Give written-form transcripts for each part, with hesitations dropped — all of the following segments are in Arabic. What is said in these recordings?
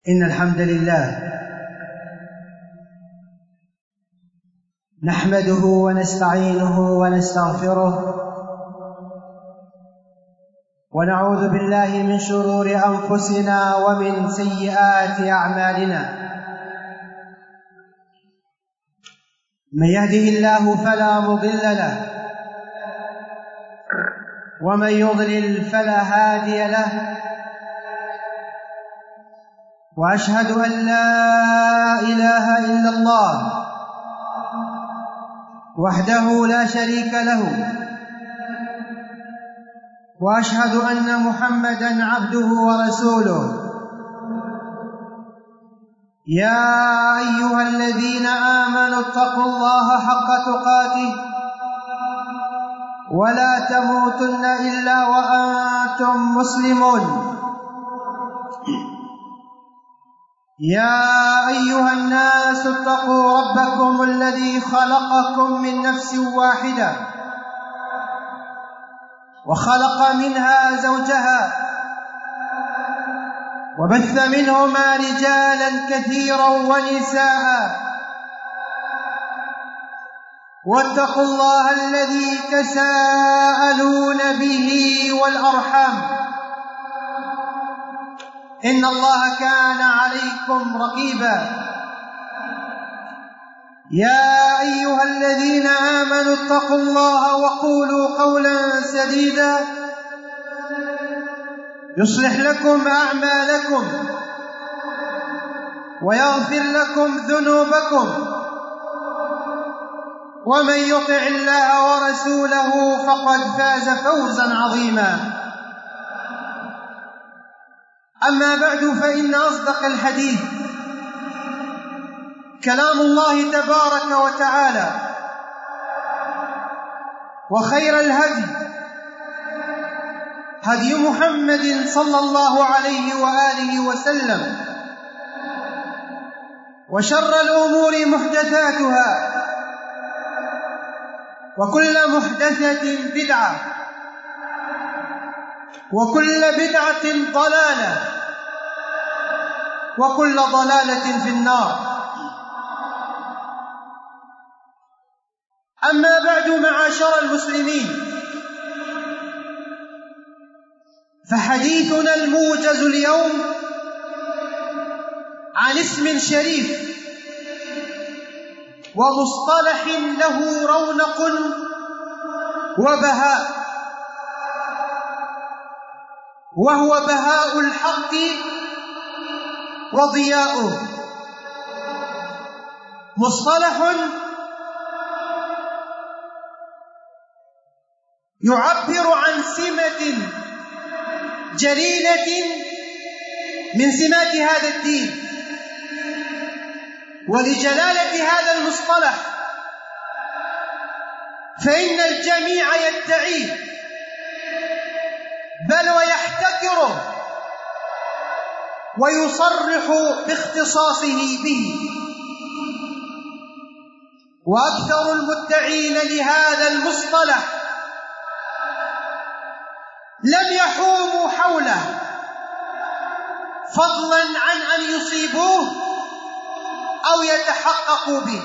إن الحمد لله نحمده ونستعينه ونستغفره ونعوذ بالله من شرور أنفسنا ومن سيئات أعمالنا. من يهده الله فلا مضل له ومن يضلل فلا هادي له، وأشهد أن لا إله إلا الله وحده لا شريك له، وأشهد أن محمدًا عبده ورسوله. يا أيها الذين آمنوا اتقوا الله حق تقاته ولا تموتن إلا وأنتم مسلمون. يا أيها الناس اتقوا ربكم الذي خلقكم من نفس واحدة وخلق منها زوجها وبث منهما رجالا كثيرا ونساء، واتقوا الله الذي تساءلون به والأرحام، إن الله كان عليكم رقيبا. يا أيها الذين آمنوا اتقوا الله وقولوا قولا سديدا يصلح لكم أعمالكم ويغفر لكم ذنوبكم، ومن يطع الله ورسوله فقد فاز فوزا عظيما. أما بعد، فإن أصدق الحديث كلام الله تبارك وتعالى، وخير الهدي هدي محمد صلى الله عليه وآله وسلم، وشر الأمور محدثاتها، وكل محدثة بدعة، وكل بدعة ضلالة، وكل ضلالة في النار. أما بعد، معاشر المسلمين، فحديثنا الموجز اليوم عن اسم شريف ومصطلح له رونق وبهاء، وهو بهاء الحق وضياؤه. مصطلح يعبر عن سمة جليلة من سمات هذا الدين، ولجلالة هذا المصطلح فإن الجميع يدعيه بل ويحتكره ويصرح باختصاصه به، وأكثر المدعين لهذا المصطلح لم يحوموا حوله فضلا عن أن يصيبوه أو يتحققوا به.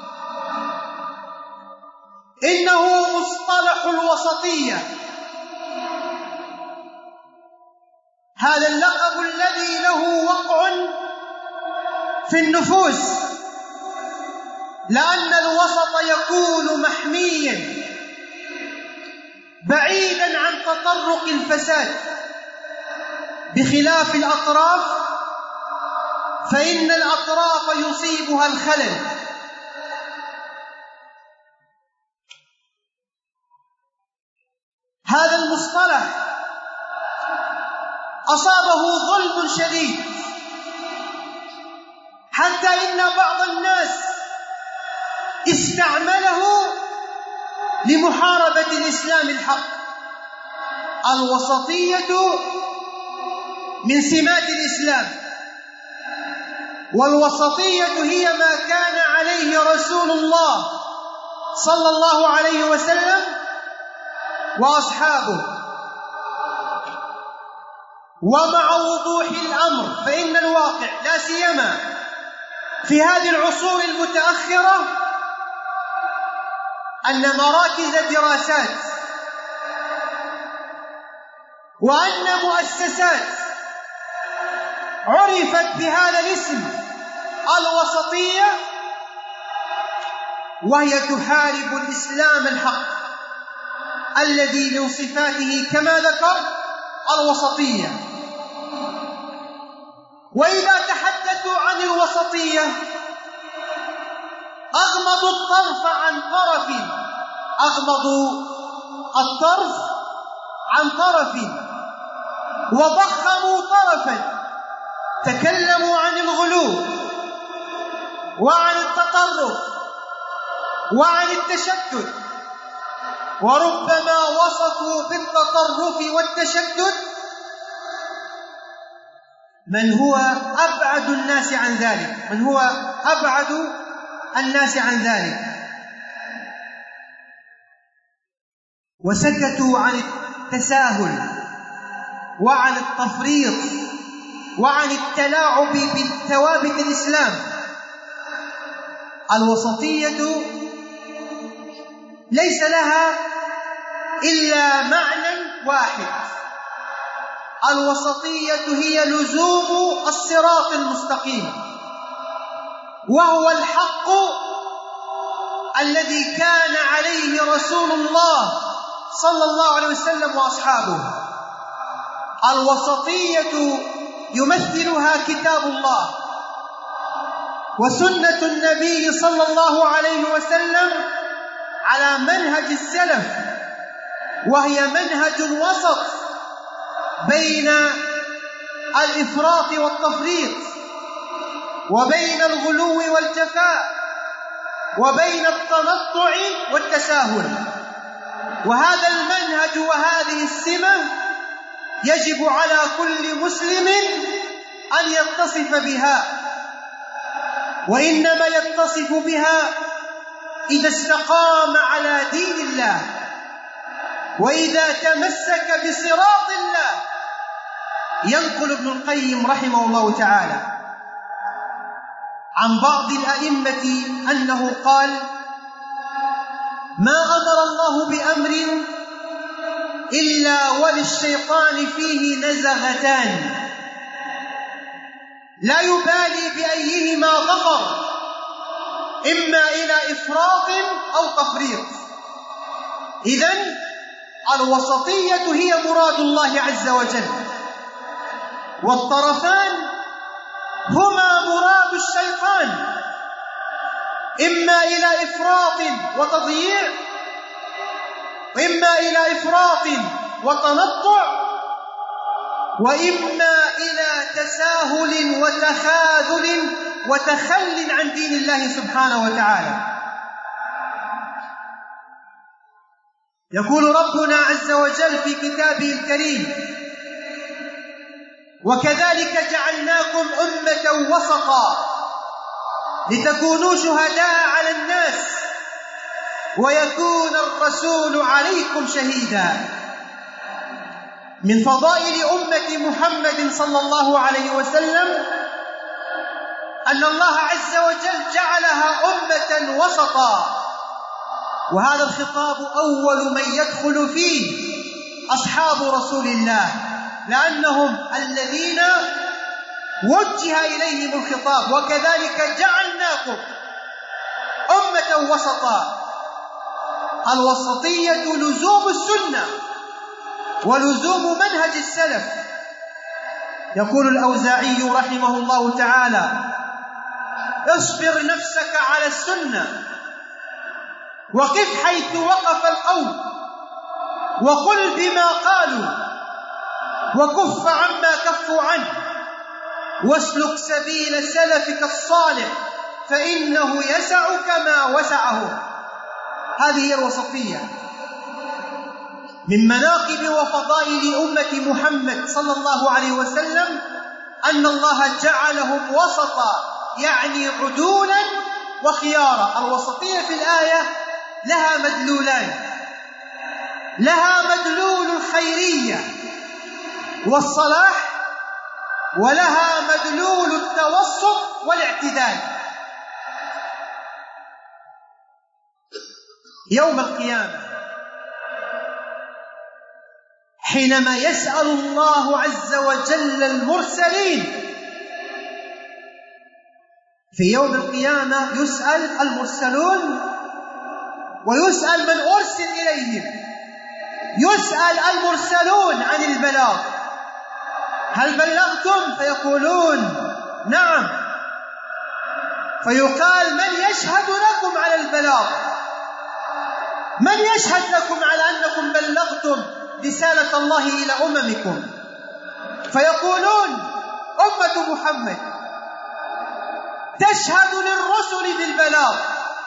إنه مصطلح الوسطية، هذا اللقب الذي له وقع في النفوس، لأن الوسط يكون محميا بعيدا عن تطرق الفساد، بخلاف الأطراف فإن الأطراف يصيبها الخلل. هذا المصطلح أصابه ظلم شديد، حتى إن بعض الناس استعمله لمحاربة الإسلام الحق. الوسطية من سمات الإسلام، والوسطية هي ما كان عليه رسول الله صلى الله عليه وسلم وأصحابه، ومع وضوح الأمر، فإن الواقع لا سيما في هذه العصور المتأخرة أن مراكز دراسات وأن مؤسسات عرفت بهذا الاسم الوسطية وهي تحارب الإسلام الحق الذي من صفاته كما ذكر الوسطية. وإذا تحدثوا عن الوسطية أغمضوا الطرف عن طرف وضخموا طرفا، تكلموا عن الغلو وعن التطرف وعن التشدد، وربما وصفوا بالتطرف والتشدد من هو أبعد الناس عن ذلك، وسكتوا عن التساهل وعن التفريط وعن التلاعب بثوابت الإسلام. الوسطية ليس لها إلا معنى واحد: الوسطية هي لزوم الصراط المستقيم، وهو الحق الذي كان عليه رسول الله صلى الله عليه وسلم وأصحابه. الوسطية يمثلها كتاب الله وسنة النبي صلى الله عليه وسلم على منهج السلف، وهي منهج وسط بين الإفراط والتفريط، وبين الغلو والجفاء، وبين التنطع والتساهل. وهذا المنهج وهذه السمة يجب على كل مسلم أن يتصف بها، وإنما يتصف بها إذا استقام على دين الله، وإذا تمسك بصراط الله. ينقل ابن القيم رحمه الله تعالى عن بعض الأئمة أنه قال: ما أمر الله بأمر إلا وللشيطان فيه نزغتان لا يبالي بأيهما ظفر، إما إلى إفراط أو تفريط. إذن الوسطية هي مراد الله عز وجل، والطرفان هما مراد الشيطان، إما إلى إفراط وتضييع، وإما إلى إفراط وتنطع، وإما إلى تساهل وتخاذل وتخل عن دين الله سبحانه وتعالى. يقول ربنا عز وجل في كتابه الكريم: وكذلك جعلناكم أمة وسطا لتكونوا شهداء على الناس ويكون الرسول عليكم شهيدا. من فضائل أمة محمد صلى الله عليه وسلم أن الله عز وجل جعلها أمة وسطا، وهذا الخطاب أول من يدخل فيه أصحاب رسول الله، لأنهم الذين وجه إليهم الخطاب: وكذلك جعلناكم أمة وسطا. الوسطية لزوم السنة ولزوم منهج السلف. يقول الأوزاعي رحمه الله تعالى: اصبر نفسك على السنة وقف حيث وقف القوم وقل بما قالوا وكف عما كفوا عنه واسلك سبيل سلفك الصالح فإنه يسعك ما وسعه. هذه هي الوسطية. من مناقب وفضائل أمة محمد صلى الله عليه وسلم أن الله جعلهم وسطا، يعني عدولا وخيارا. الوسطية في الآية لها مدلولان: لها مدلول الخيرية والصلاح، ولها مدلول التوسط والاعتدال. يوم القيامة حينما يسأل الله عز وجل المرسلين، في يوم القيامة يسأل المرسلون ويسأل من أرسل إليهم. يسأل المرسلون عن البلاغ، هل بلغتم؟ فيقولون نعم. فيقال من يشهد لكم على البلاغ؟ من يشهد لكم على أنكم بلغتم رسالة الله إلى أممكم؟ فيقولون أمة محمد تشهد للرسل بالبلاغ.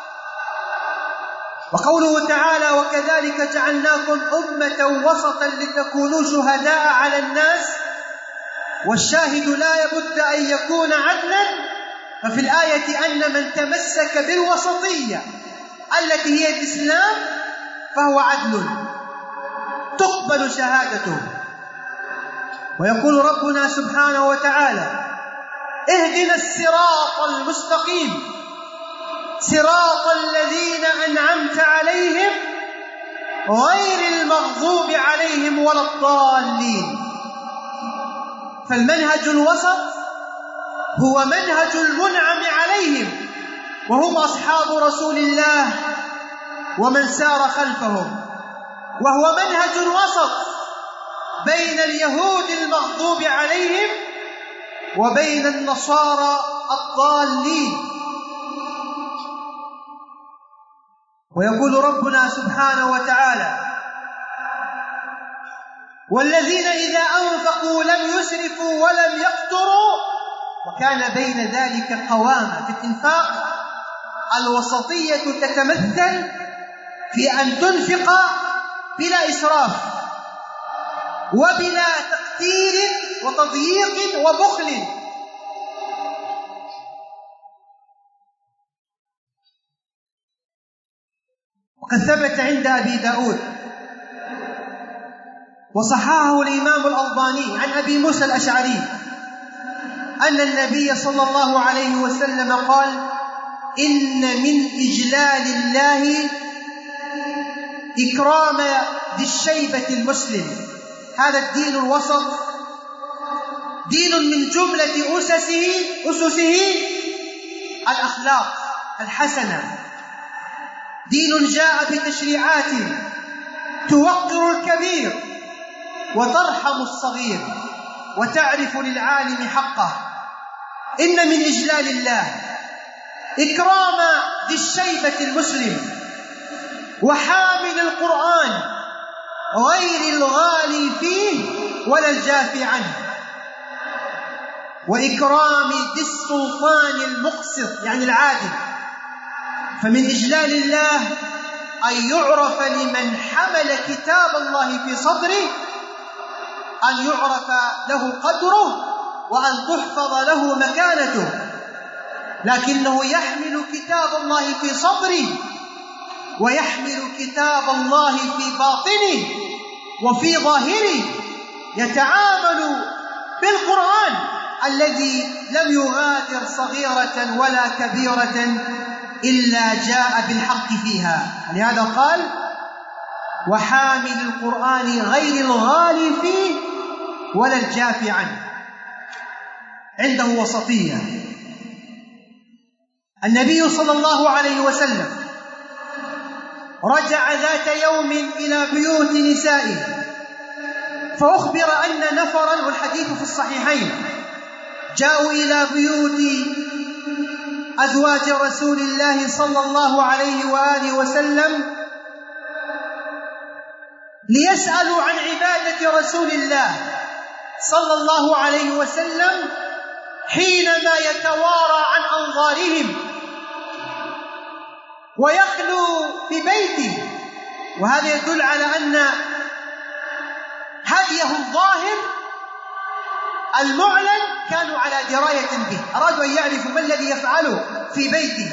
وقوله تعالى وكذلك جعلناكم أمة وسطا لتكونوا شهداء على الناس والشاهد لا يبد أن يكون عدلا. ففي الآية أن من تمسك بالوسطية التي هي الإسلام فهو عدل تقبل شهادته. ويقول ربنا سبحانه وتعالى اهدنا الصراط المستقيم صراط الذين أنعمت عليهم غير المغضوب عليهم ولا الضالين. فالمنهج الوسط هو منهج المنعم عليهم، وهم أصحاب رسول الله ومن سار خلفهم، وهو منهج وسط بين اليهود المغضوب عليهم وبين النصارى الضالين. ويقول ربنا سبحانه وتعالى والذين إذا أنفقوا لم يسرفوا ولم يقتروا وكان بين ذلك قوامة. في الإنفاق الوسطية تتمثل في أن تنفق بلا إسراف وبلا تقتير وتضييق وبخل. وقد ثبت عند أبي داود وصححه الإمام الألباني عن أبي موسى الأشعري أن النبي صلى الله عليه وسلم قال إن من إجلال الله إكرام ذي الشيبة المسلم. هذا الدين الوسط دين من جملة أسسه الأخلاق الحسنة، دين جاء بتشريعات توقر الكبير وترحم الصغير وتعرف للعالم حقه. إن من إجلال الله إكرام ذي الشيبة المسلم وحامل القرآن غير الغالي فيه ولا الجافي عنه، وإكرام ذي السلطان المقسط يعني العادل. فمن إجلال الله أن يعرف لمن حمل كتاب الله في صدره أن يعرف له قدره وأن تحفظ له مكانته، لكنه يحمل كتاب الله في صدره ويحمل كتاب الله في باطنه وفي ظاهره، يتعامل بالقرآن الذي لم يغادر صغيرة ولا كبيرة إلا جاء بالحق فيها. لهذا قال وحامل القرآن غير الغالي فيه ولا الجافي عنه. عنده وسطية. النبي صلى الله عليه وسلم رجع ذات يوم إلى بيوت نسائه فأخبر أن نفرا، والحديث في الصحيحين، جاءوا إلى بيوت أزواج رسول الله صلى الله عليه وآله وسلم ليسألوا عن عبادة رسول الله صلى الله عليه وسلم حينما يتوارى عن أنظارهم ويخلو ببيته. وهذا يدل على أن هديه الظاهر المعلن كانوا على دراية به، أرادوا أن يعرفوا ما الذي يفعله في بيته.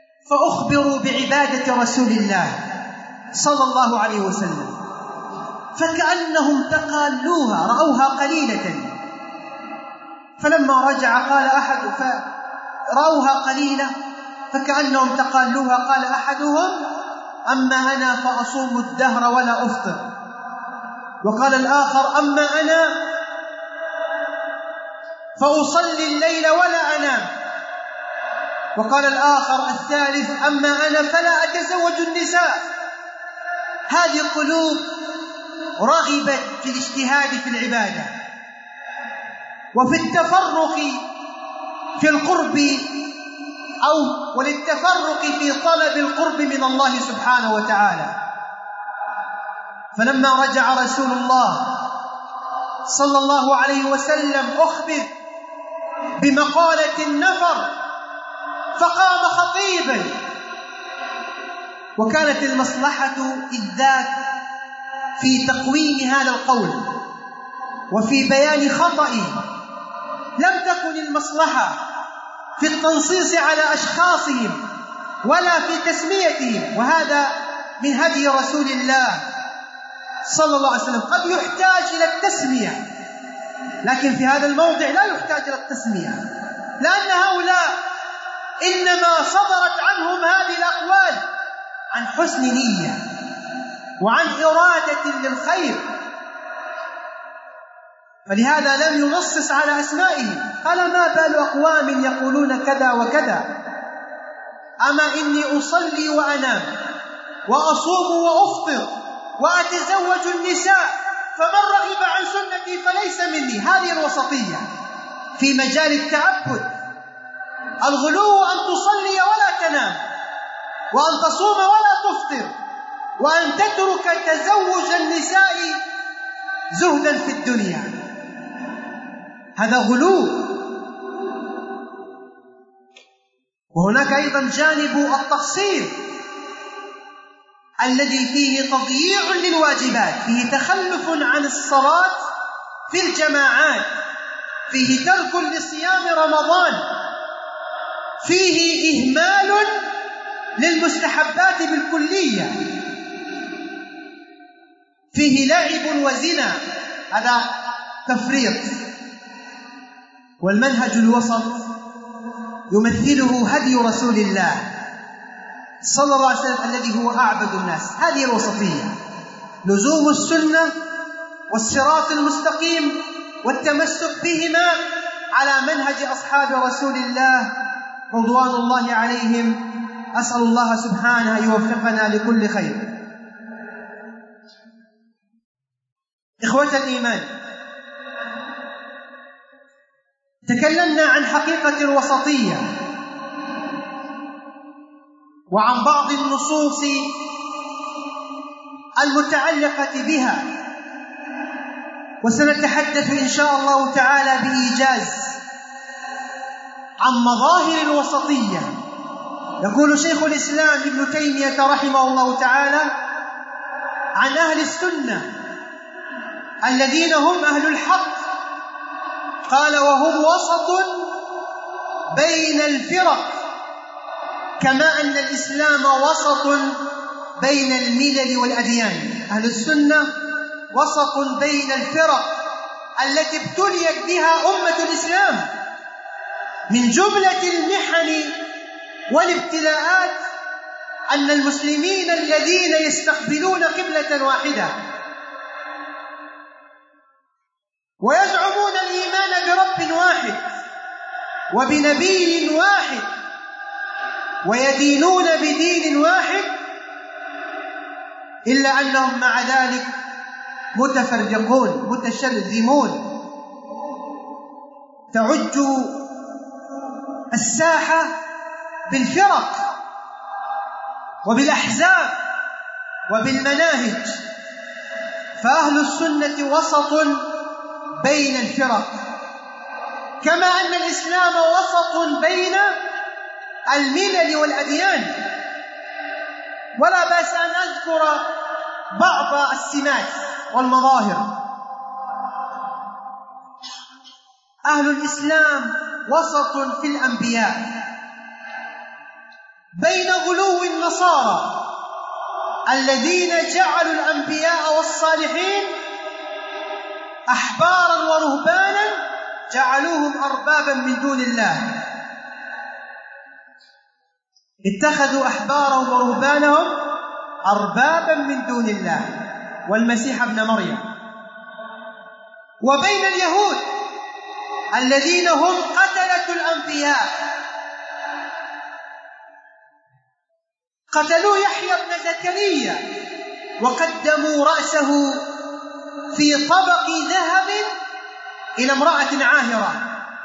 فأخبروا بعبادة رسول الله صلى الله عليه وسلم فكأنهم تقالوها، رأوها قليلة. فلما رجع قال أحد، فرأوها قليلة فكأنهم تقالوها، قال أحدهم: أما أنا فأصوم الدهر ولا أفطر. وقال الآخر: أما أنا فأصلي الليل ولا أنام. وقال الآخر الثالث: أما أنا فلا أتزوج النساء. هذه قلوب رغبت في الاجتهاد في العبادة وفي التفرق في القرب وللتفرق في طلب القرب من الله سبحانه وتعالى. فلما رجع رسول الله صلى الله عليه وسلم أخبر بمقالة النفر فقام خطيبا، وكانت المصلحة إذ ذاك في تقويم هذا القول وفي بيان خطئه، لم تكن المصلحة في التنصيص على أشخاصهم ولا في تسميتهم، وهذا من هدي رسول الله صلى الله عليه وسلم. قد يحتاج إلى التسمية، لكن في هذا الموضع لا يحتاج إلى التسمية، لأن هؤلاء إنما صدرت عنهم هذه الأقوال عن حسن نية وعن إرادة للخير، فلهذا لم ينصص على أسمائهم. قال: ما بال أقوام يقولون كذا وكذا، أما إني أصلي وأنام وأصوم وأفطر وأتزوج النساء، فمن رغب عن سنتي فليس مني. هذه الوسطية في مجال التعبد. الغلو أن تصلي ولا تنام، وأن تصوم ولا تفطر، وأن تترك تزوج النساء زهدا في الدنيا، هذا غلو. وهناك أيضا جانب التقصير الذي فيه تضييع للواجبات، فيه تخلف عن الصلاة في الجماعات، فيه ترك لصيام رمضان، فيه إهمال للمستحبات بالكلية، فيه لعب وزنا، هذا تفريط. والمنهج الوسط يمثله هدي رسول الله صلى الله عليه وسلم الذي هو أعبد الناس. هذه الوسطية، لزوم السنة والصراط المستقيم والتمسك بهما على منهج أصحاب رسول الله رضوان الله عليهم. أسأل الله سبحانه أن يوفقنا لكل خير. إخوة الإيمان، تكلمنا عن حقيقة الوسطية وعن بعض النصوص المتعلقة بها، وسنتحدث إن شاء الله تعالى بإيجاز عن مظاهر الوسطية. يقول شيخ الإسلام ابن تيمية رحمه الله تعالى عن أهل السنة الذين هم أهل الحق، قال: وهم وسط بين الفرق، كما أن الإسلام وسط بين الملل والأديان. أهل السنة وسط بين الفرق التي ابتليت بها أمة الإسلام من جملة المحن والابتلاءات أن المسلمين الذين يستقبلون قبلة واحدة ويزعمون الإيمان برب واحد وبنبي واحد ويدينون بدين واحد، إلا أنهم مع ذلك متفرقون متشرذمون. تعج الساحة بالفرق وبالأحزاب وبالمناهج، فأهل السنة وسط بين الفرق، كما أن الإسلام وسط بين الملل والأديان. ولا بأس أن أذكر بعض السمات والمظاهر. أهل الإسلام وسط في الأنبياء بين غلو النصارى الذين جعلوا الأنبياء والصالحين أحبارا ورهبانا جعلوهم أربابا من دون الله. اتخذوا أحبارهم ورهبانهم أربابا من دون الله والمسيح ابن مريم. وبين اليهود الذين هم قتلة الأنبياء، قتلوا يحيى بن زكريا وقدموا رأسه في طبق ذهب إلى امرأة عاهرة.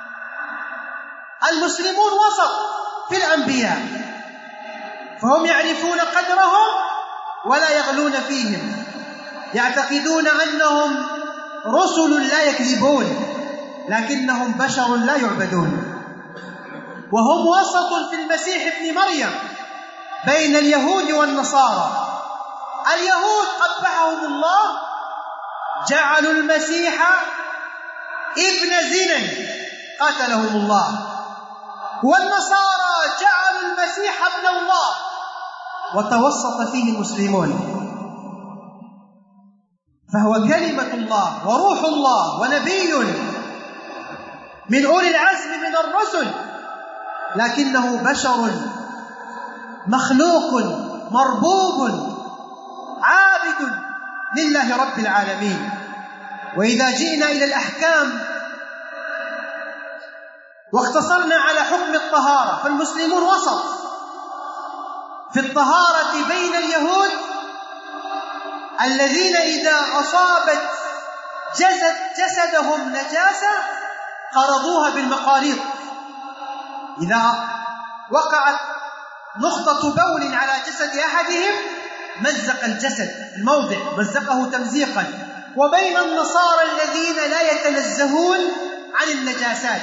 المسلمون وسط في الأنبياء، فهم يعرفون قدرهم ولا يغلون فيهم، يعتقدون أنهم رسل لا يكذبون، لكنهم بشر لا يعبدون. وهم وسط في المسيح ابن مريم بين اليهود والنصارى. اليهود قبحهم الله، جعلوا المسيح ابن زنا قتلهم الله، والنصارى جعلوا المسيح ابن الله، وتوسط فيه المسلمون. فهو كلمة الله وروح الله ونبي من أولي العزم من الرسل، لكنه بشر مخلوق مربوب عابد لله رب العالمين. وإذا جئنا إلى الأحكام واقتصرنا على حكم الطهارة، فالمسلمون وسط في الطهارة بين اليهود الذين إذا أصابت جسدهم نجاسة قرضوها بالمقاريض. إذا وقعت نقطة بول على جسد أحدهم مزق الجسد الموضع، مزقه تمزيقا. وبين النصارى الذين لا يتنزهون عن النجاسات،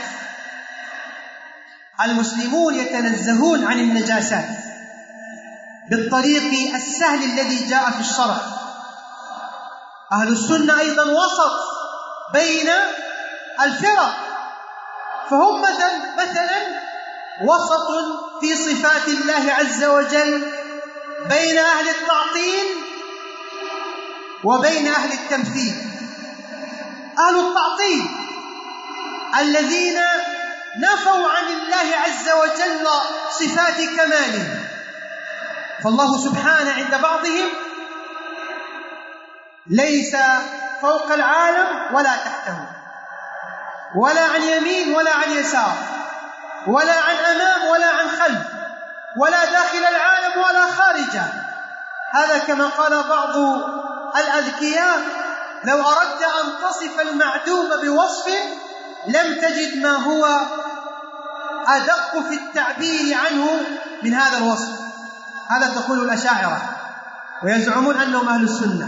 المسلمون يتنزهون عن النجاسات بالطريق السهل الذي جاء في الشرع. أهل السنة أيضا وسط بين الفرق، فهم مثلا وسط في صفات الله عز وجل بين أهل التعطيل وبين أهل التمثيل. أهل التعطيل الذين نفوا عن الله عز وجل صفات كماله، فالله سبحانه عند بعضهم ليس فوق العالم ولا تحته، ولا عن يمين ولا عن يسار، ولا عن أمام ولا عن خلف، ولا داخل العالم ولا خارجه. هذا كما قال بعض الأذكياء: لو أردت أن تصف المعدوم بوصف لم تجد ما هو أدق في التعبير عنه من هذا الوصف. هذا تقول الأشاعرة ويزعمون أنهم أهل السنة.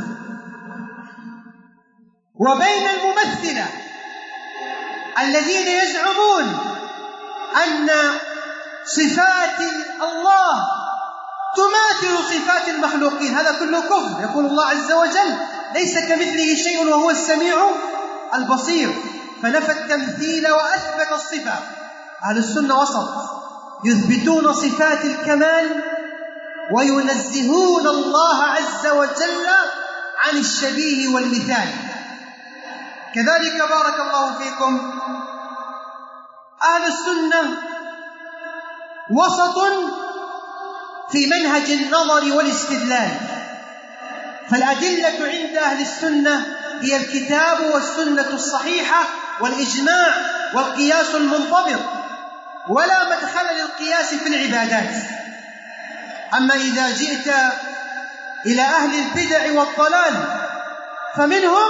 وبين الممثلة الذين يزعمون أن صفات الله تماثل صفات المخلوقين، هذا كله كفر. يقول الله عز وجل: ليس كمثله شيء وهو السميع البصير، فنفى التمثيل وأثبت الصفة. أهل السنة وسط، يثبتون صفات الكمال وينزهون الله عز وجل عن الشبيه والمثال. كذلك بارك الله فيكم أهل السنة وسط في منهج النظر والاستدلال، فالأدلة عند أهل السنة هي الكتاب والسنة الصحيحة والإجماع والقياس المنضبط، ولا مدخل للقياس في العبادات. أما إذا جئت إلى أهل البدع والضلال فمنهم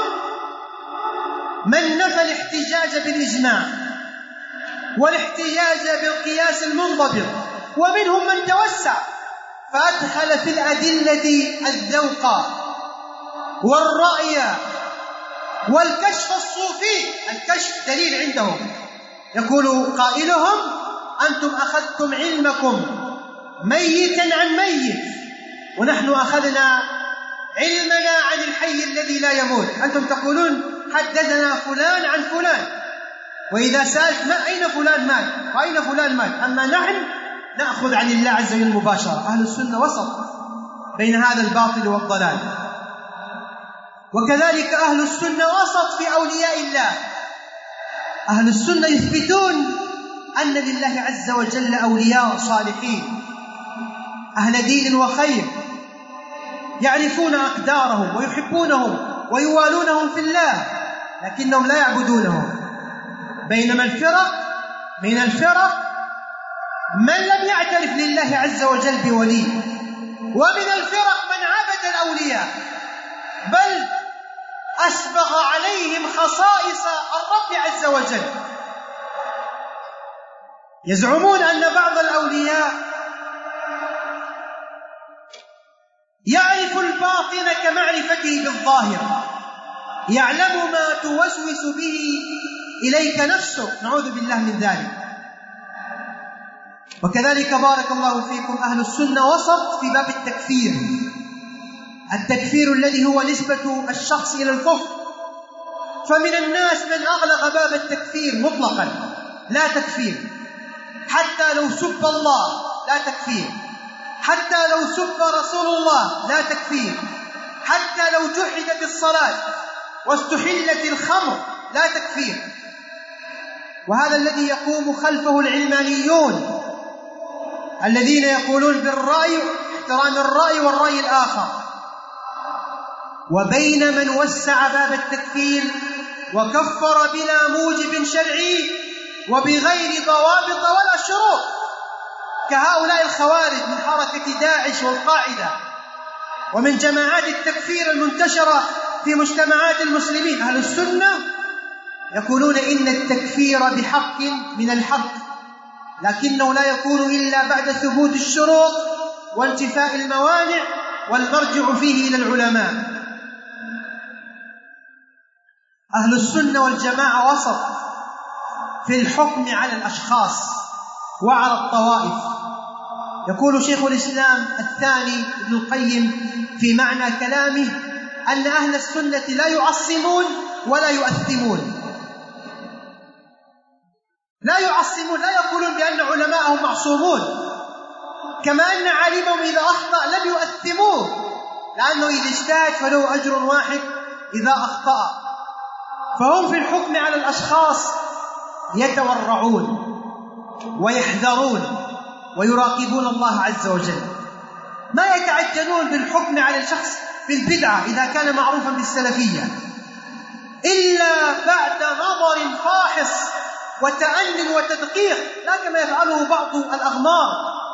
من نفى الاحتجاج بالإجماع والاحتجاج بالقياس المنضبط، ومنهم من توسع فأدخل في الأدلة الذوق والرأي والكشف الصوفي. الكشف دليل عندهم، يقول قائلهم: أنتم أخذتم علمكم ميتا عن ميت، ونحن أخذنا علمنا عن الحي الذي لا يموت. أنتم تقولون حدثنا فلان عن فلان، وإذا سألت ما أين فلان مات وأين فلان مات، أما نحن نأخذ عن الله عز وجل مباشرة. أهل السنة وسط بين هذا الباطل والضلال. وكذلك أهل السنة وسط في أولياء الله. أهل السنة يثبتون أن لله عز وجل أولياء صالحين أهل دين وخير، يعرفون أقدارهم ويحبونهم ويوالونهم في الله، لكنهم لا يعبدونهم. بينما من الفرق من لم يعترف لله عز وجل بولي، ومن الفرق من عبد الأولياء بل أسبغ عليهم خصائص الرب عز وجل. يزعمون أن بعض الأولياء يعرف الباطن كمعرفته بالظاهر، يعلم ما توسوس به إليك نفسك، نعوذ بالله من ذلك. وكذلك بارك الله فيكم أهل السنة وسط في باب التكفير الذي هو نسبة الشخص إلى الكفر. فمن الناس من أغلق باب التكفير مطلقا، لا تكفير، حتى لو سب الله لا تكفير، حتى لو سب رسول الله لا تكفير، حتى لو جحدت الصلاة واستحلت الخمر لا تكفير. وهذا الذي يقوم خلفه العلمانيون الذين يقولون بالرأي، احترام الرأي والرأي الآخر. وبين من وسع باب التكفير وكفر بلا موجب شرعي وبغير ضوابط ولا شروط، كهؤلاء الخوارج من حركة داعش والقاعدة ومن جماعات التكفير المنتشرة في مجتمعات المسلمين. أهل السنة يقولون إن التكفير بحق من الحق، لكنه لا يكون إلا بعد ثبوت الشروط وانتفاء الموانع والمرجع فيه إلى العلماء. أهل السنة والجماعة وسط في الحكم على الأشخاص وعلى الطوائف. يقول شيخ الإسلام الثاني ابن القيم في معنى كلامه أن أهل السنة لا يعصمون ولا يؤثمون. لا يعصمون، لا يقولون بأن علماءهم معصومون، كما أن عالمهم إذا أخطأ لم يؤثموه، لأنه إذا اجتهد فله أجر واحد إذا أخطأ. فهم في الحكم على الأشخاص يتورعون ويحذرون ويراقبون الله عز وجل. ما يتعجلون بالحكم على الشخص بالبدعة إذا كان معروفا بالسلفية إلا بعد نظر فاحص وتأني وتدقيق، لا كما يفعله بعض الأغمار.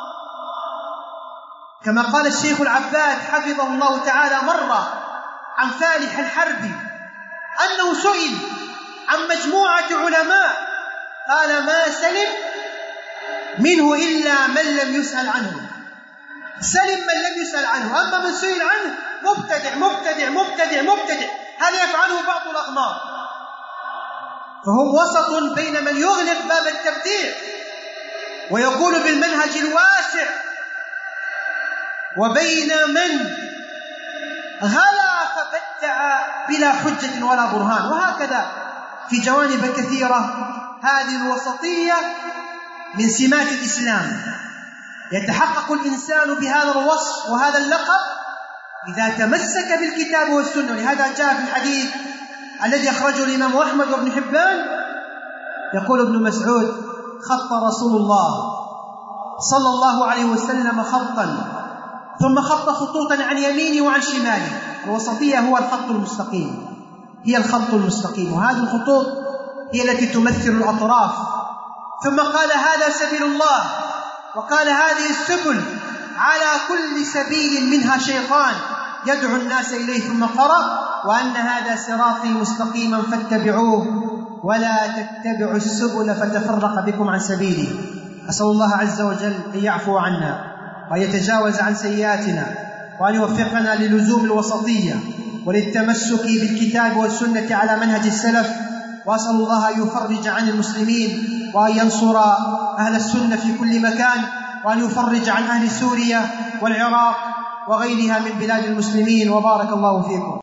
كما قال الشيخ العباد حفظه الله تعالى مرة عن فالح الحربي أنه سئل عن مجموعة علماء قال ما سلم منه إلا من لم يسأل عنه. سلم من لم يسأل عنه، أما من سئل عنه مبتدع مبتدع مبتدع مبتدع. هذا يفعله بعض الأغمار. فهم وسط بين من يغلق باب التبديع ويقول بالمنهج الواسع، وبين من غلا فبدع بلا حجة ولا برهان. وهكذا في جوانب كثيرة. هذه الوسطية من سمات الإسلام. يتحقق الإنسان بهذا الوصف وهذا اللقب إذا تمسك بالكتاب والسنة. لهذا جاء في الحديث الذي أخرجه الإمام أحمد وابن حبان، يقول ابن مسعود خط رسول الله صلى الله عليه وسلم خطا ثم خط خطوطا عن يمينه وعن شماله. الوسطية هو الخط المستقيم، هي الخط المستقيم، وهذه الخطوط هي التي تمثل الأطراف. ثم قال هذا سبيل الله، وقال هذه السبل على كل سبيل منها شيطان يدعو الناس إليه. ثم قرأ وأن هذا صراطي مستقيما فاتبعوه ولا تتبعوا السبل فتفرق بكم عن سبيله. أسأل الله عز وجل أن يعفو عنا وأن يتجاوز عن سيئاتنا وأن يوفقنا للزوم الوسطية وللتمسك بالكتاب والسنة على منهج السلف. وأسأل الله أن يفرج عن المسلمين وأن ينصر أهل السنة في كل مكان، وأن يفرج عن أهل سوريا والعراق وغيرها من بلاد المسلمين. وبارك الله فيكم.